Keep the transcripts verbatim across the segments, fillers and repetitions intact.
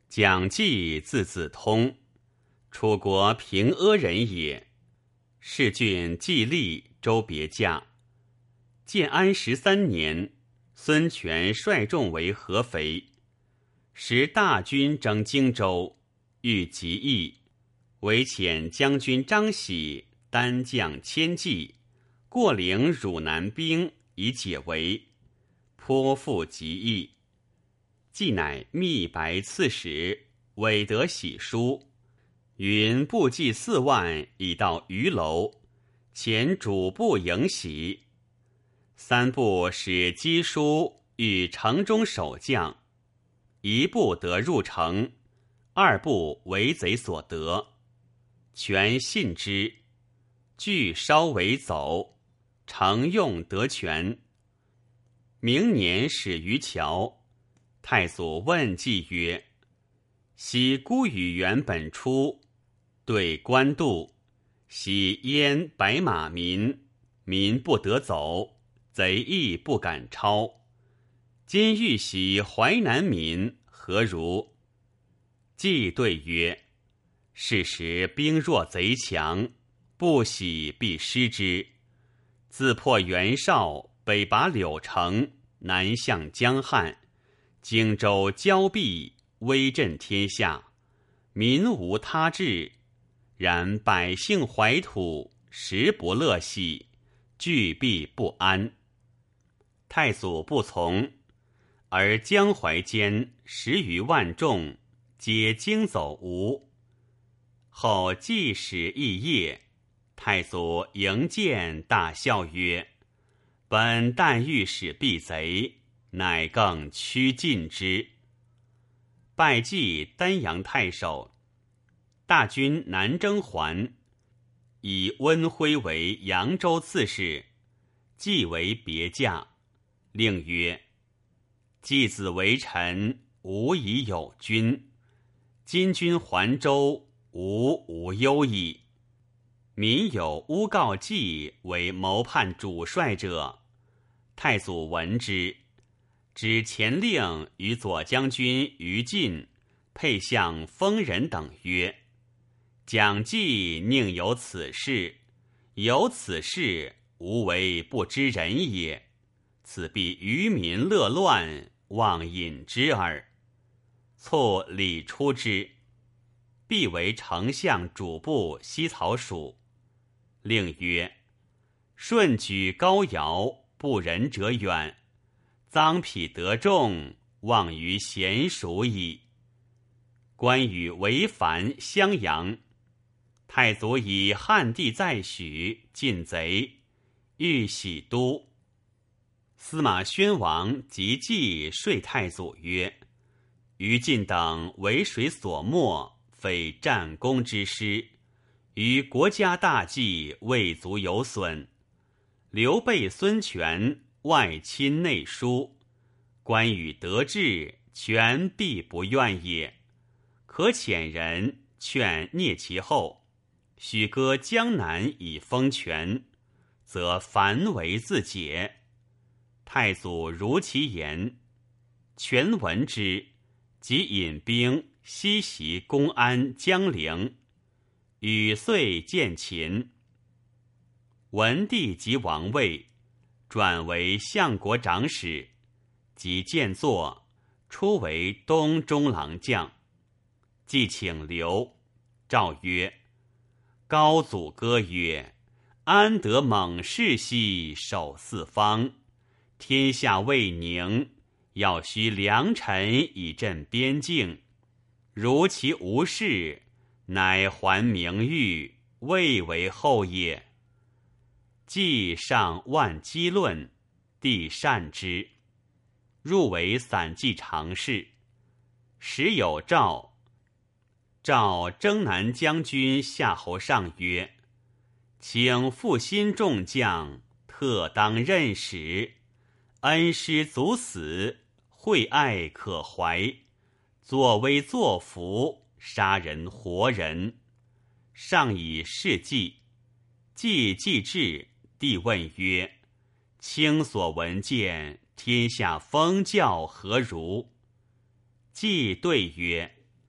蒋济字子通，楚国平阿人也。世郡季历周别驾。建安十三年，孙权率众为合肥，时大军征荆州，欲击邑，唯遣将军张喜单将千骑，过领汝南兵以解围，颇负极邑。既乃密白刺史，韦得喜书，云部骑四万已到鱼楼，遣主簿迎喜。三部使赍书与城中守将，一部得入城，二部为贼所得。权信之，据稍为走，乘用得权。明年始于桥，太祖问季曰：昔孤与原本出，对官渡，喜燕白马民，民不得走，贼亦不敢超。今欲袭淮南民，何如？季对曰：是时兵弱贼强，不喜必失之。自破袁绍，北拔柳城，南向江汉，荆州交臂，威震天下，民无他志。然百姓怀土，食不乐喜，惧必不安。太祖不从，而江淮间十余万众，皆惊走吴。后季使议业，太祖迎见，大笑曰：本但欲使避贼，乃更趋近之。拜祭丹阳太守。大军南征还，以温辉为扬州刺史，季为别驾，令曰：季子为臣，吾已有君。今君还州，吾无忧矣。民有诬告季为谋叛主帅者。太祖闻之，指前令与左将军于禁、配相丰人等曰：蒋济宁有此事？有此事，吾为不知人也。此必愚民乐乱，妄引之耳。卒礼出之，必为丞相主簿西曹属。令曰：顺举高尧，不仁者远；臧否得众，望于贤属矣。关羽为樊襄阳，太祖以汉帝在许，禁贼，欲徙都。司马宣王及季说太祖曰：于禁等为水所没，非战功之师，于国家大计未足有损。刘备、孙权外亲内疏，关羽得志，权必不愿也。可遣人劝聂其后，许割江南以封权，则樊为自解。太祖如其言，权闻之，即引兵西袭公安、江陵，与遂见秦。文帝即王位，转为相国长史，即见作，初为东中郎将。既请留，诏曰：高祖歌曰：安得猛士兮守四方？天下未宁，要须良臣以镇边境。如其无事，乃还名誉，未为后也。既上万机论，帝善之，入为散骑常侍。时有诏，诏征南将军夏侯尚曰：请负心众将，特当任使。恩师足死，惠爱可怀。作威作福，杀人活人。上以事计，既既至，帝问曰：卿所闻见，天下风教何如？既对曰：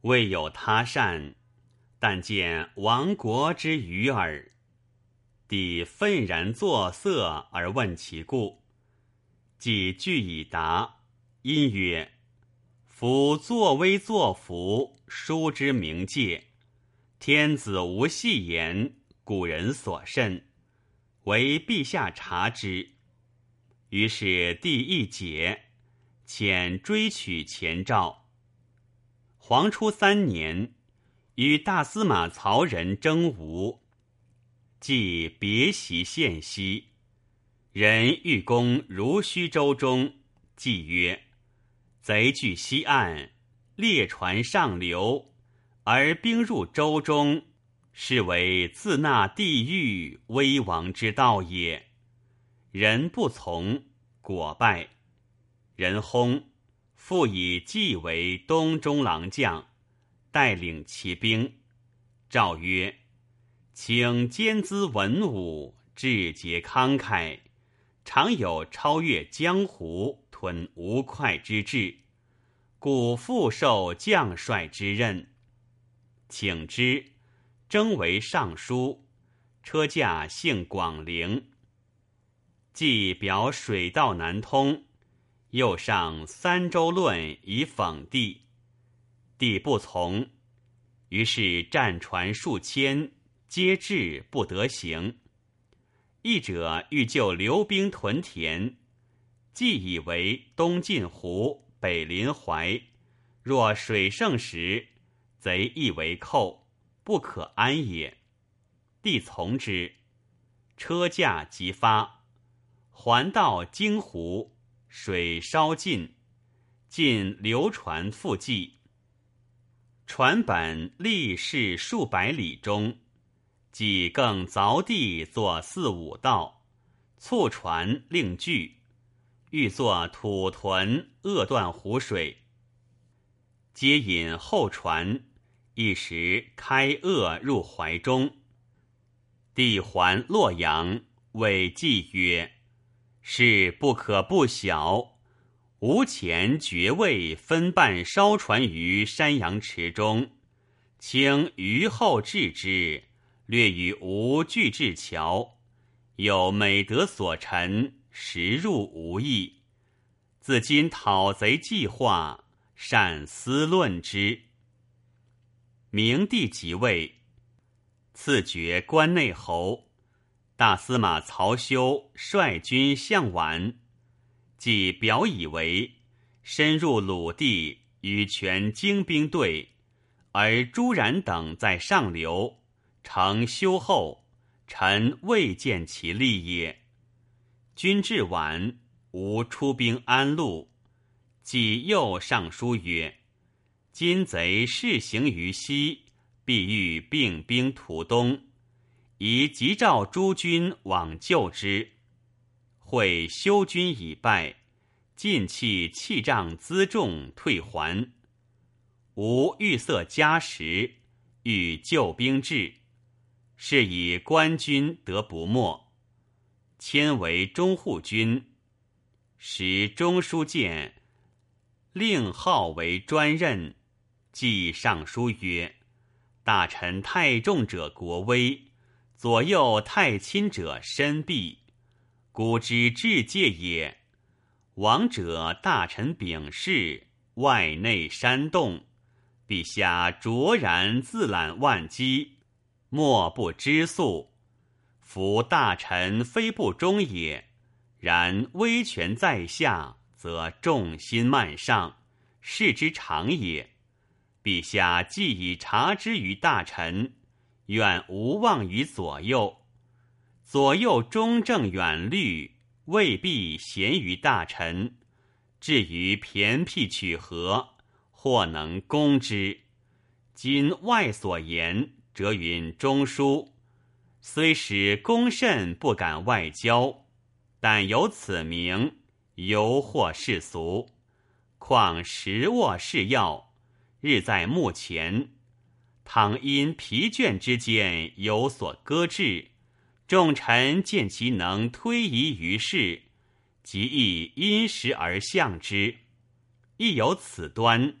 未有他善，但见亡国之余耳。帝愤然作色而问其故，既据以答，因曰：夫作威作福，书之冥戒，天子无戏言，古人所甚，唯陛下察之。于是帝一解，遣追取前诏。黄初三年，与大司马曹仁争吴，即别袭县西。人欲攻如须州中，计曰：贼据西岸，列船上流，而兵入州中，是为自纳地狱危亡之道也。人不从，果败。人薨，复以季为东中郎将，带领骑兵。诏曰：请兼资文武，志节慷慨，常有超越江湖，吞吴会之志，故复受将帅之任。请之，征为尚书，车驾幸广陵。既表水道难通，又上三州论以讽帝。帝不从，于是战船数千，皆至不得行。议者欲救留兵屯田，既以为东晋湖，北临淮，若水盛时，贼易为寇，不可安也。帝从之，车驾即发。还到荆湖，水稍尽，尽流船复济。船本立市数百里中，即更凿地作四五道，促船令据，欲作土屯扼断湖水。皆引后船，一时开扼入淮中。帝还洛阳，谓季曰：事不可不晓，吾前爵位分半烧船于山阳池中，请虞后治之，略与吴拒至桥，有美德所陈，实入无益。自今讨贼计划，善思论之。明帝即位，赐爵关内侯。大司马曹休率军向宛，即表以为深入鲁地，与全精兵队，而朱然等在上流，乘休后，臣未见其利也。军至宛，吾出兵安陆，即又上书曰：今贼势行于西，必欲并兵图东，宜急召诸军往救之。会休军已败，尽弃器仗辎重退还。吾欲色加时，欲救兵至，是以官军得不没。迁为中护军，时中书监令号为专任。即上书曰：大臣太重者国威，左右太亲者身弊，古之至戒也。亡者大臣秉事，外内煽动，陛下卓然自揽万机，莫不知素。夫大臣非不忠也，然威权在下，则众心慢上，是之常也。陛下既已察之于大臣，愿无忘于左右。左右中正远虑，未必贤于大臣，至于偏僻取和，或能攻之。今外所言，则云中书，虽使公甚不敢外交，但有此名，犹获世俗。况实握是要，日在目前，倘因疲倦之间有所搁置，众臣见其能推移于世，即亦因时而向之。亦有此端，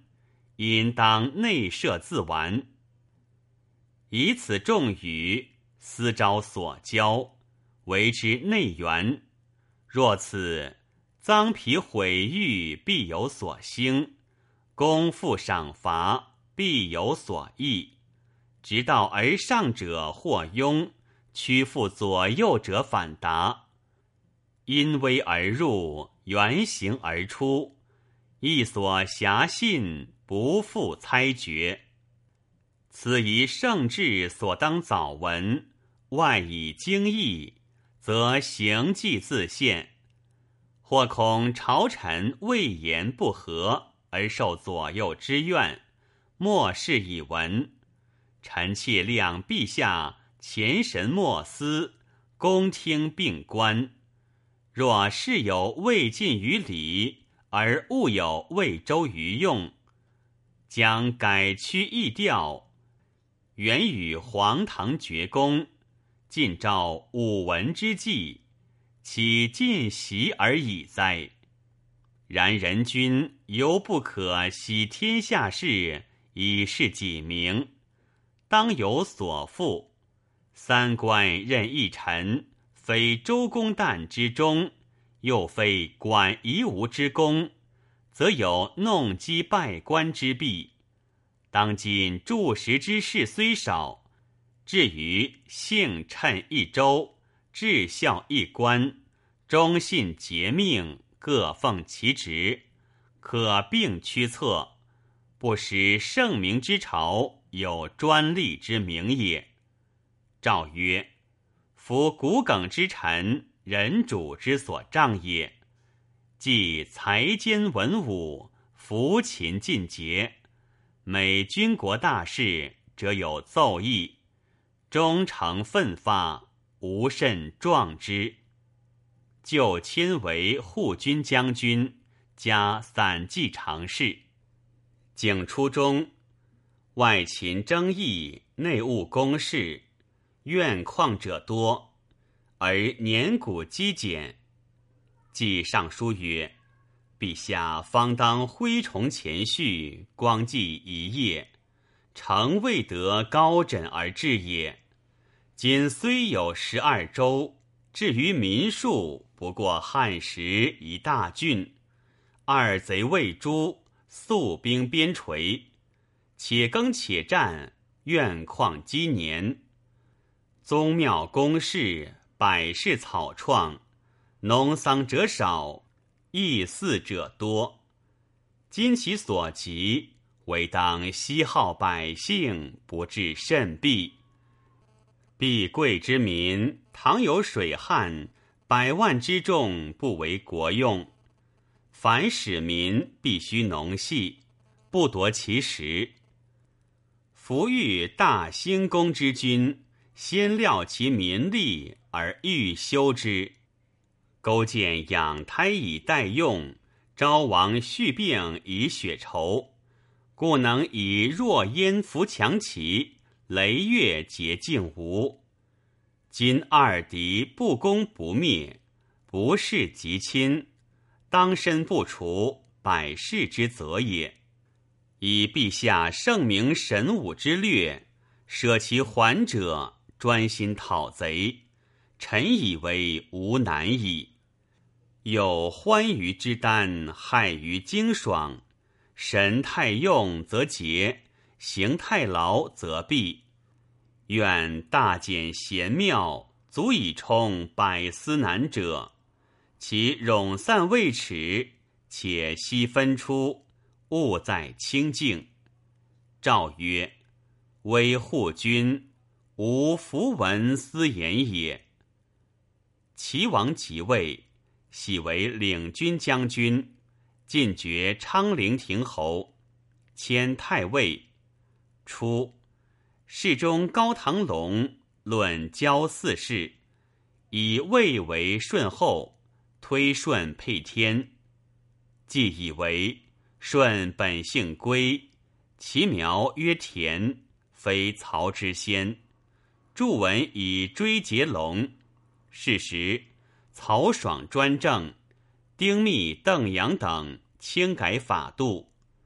因当内设自完。以此重语，思招所教，为之内援。若此赃皮毁誉，必有所兴；功负赏罚，必有所益。直道而上者或庸，屈服左右者反达。因危而入，原形而出，亦所遐信，不复猜觉。此宜圣治所当早闻，外以经义，则行迹自现。或恐朝臣未言不合，而受左右之怨，莫视以闻。臣妾谅陛下前神莫思，恭听并观。若事有未尽于理，而物有未周于用，将改曲易调，原与黄堂绝功，尽照武文之计，岂尽习而已哉？然人君犹不可惜天下事，以示己名，当有所负。三官任一臣，非周公旦之中，又非管夷吾之功，则有弄机败官之弊。当今著实之事虽少，至于幸称一州，至孝一官，忠信节命，各奉其职，可并驱策，不使圣明之朝有专利之名也。诏曰：夫骨梗之臣，人主之所仗也。即才兼文武，服勤尽节，每军国大事，则有奏议，忠诚奋发，无甚壮之。就迁为护军将军，加散骑常侍。景初中，外勤争议，内务公事，怨旷者多，而年谷积减。既上书曰：陛下方当挥崇前序，光计一夜，诚未得高枕而治也。今虽有十二州，至于民数，不过汉时一大郡。二贼未诛，素兵边陲，且耕且战，怨旷积年。宗庙宫室，百事草创，农桑者少，役祀者多。今其所及，唯当息号百姓，不致甚弊。必贵之民，倘有水旱，百万之众不为国用。凡使民必须农系，不夺其食。夫欲大兴功之君，先料其民力而欲修之。勾践养胎以待用，昭王恤病以雪绸，故能以弱燕扶强齐，雷越结靖吴。今二敌不攻不灭，不事即亲，当身不除，百世之责也。以陛下圣明神武之略，舍其还者，专心讨贼，臣以为无难矣。有欢愉之丹，害于精爽，神太用则竭，行太劳则弊。愿大简贤妙，足以充百司难者。其冗散未耻，且悉分出，务在清净。诏曰：威护君，无符文私言也。齐王即位，喜为领军将军，进爵昌陵亭侯，迁太尉。初，侍中高唐龙论交四事，以魏为顺后，推顺配天。既以为顺本姓归，其苗曰田，非曹之先。著文以追结龙。是时曹爽专政，丁密、邓阳等轻改法度。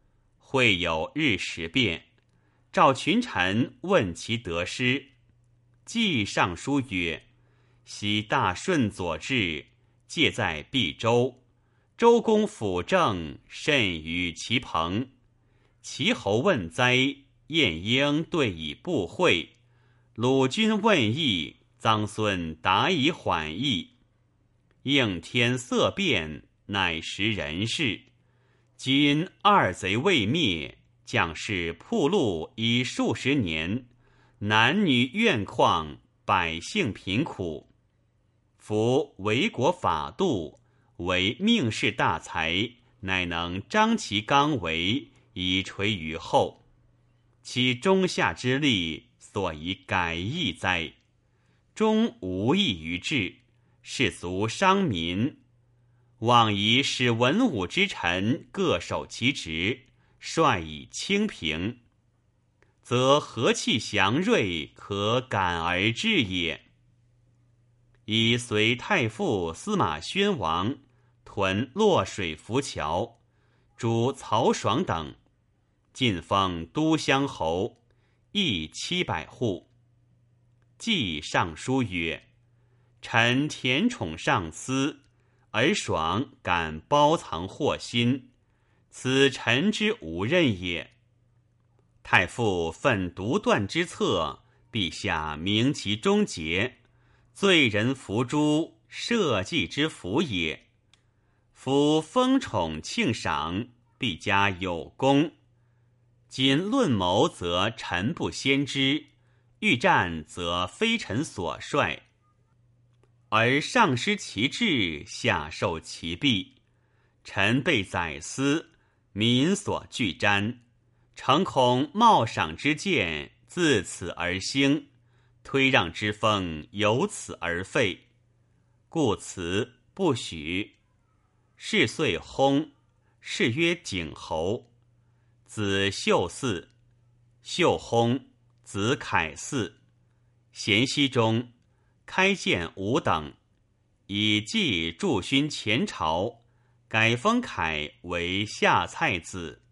会有日时变，召群臣问其得失。季上书曰：昔大顺所至，介在毕州，周公辅政，甚于其朋。齐侯问灾，晏婴对以不讳；鲁君问义，臧孙答以缓意。应天色变，乃识人事。今二贼未灭，将士铺路已数十年，男女怨旷，百姓贫苦。夫为国法度，为命世大才，乃能张其刚为，以垂于后。其中下之力，所以改易哉？终无益于治，士卒伤民。妄宜使文武之臣各守其职，率以清平，则和气祥瑞，可感而至也。以随太傅司马宣王屯洛水浮桥，诛曹爽等，晋封都乡侯，邑七百户。季上书曰：臣田宠上司，而爽敢包藏祸心，此臣之无任也。太傅奋独断之策，陛下明其终结，罪人伏诛，社稷之福也。夫封宠庆赏，必加有功。今论谋，则臣不先知；欲战，则非臣所率。而上失其志，下受其弊。臣被宰司，民所惧瞻，诚恐冒赏之见自此而兴，推让之风由此而废，故辞不许。是岁薨，谥曰景侯。子秀嗣，秀薨，子凯嗣。咸熙中，开建五等，以继驻勋前朝，改封凯为下蔡子。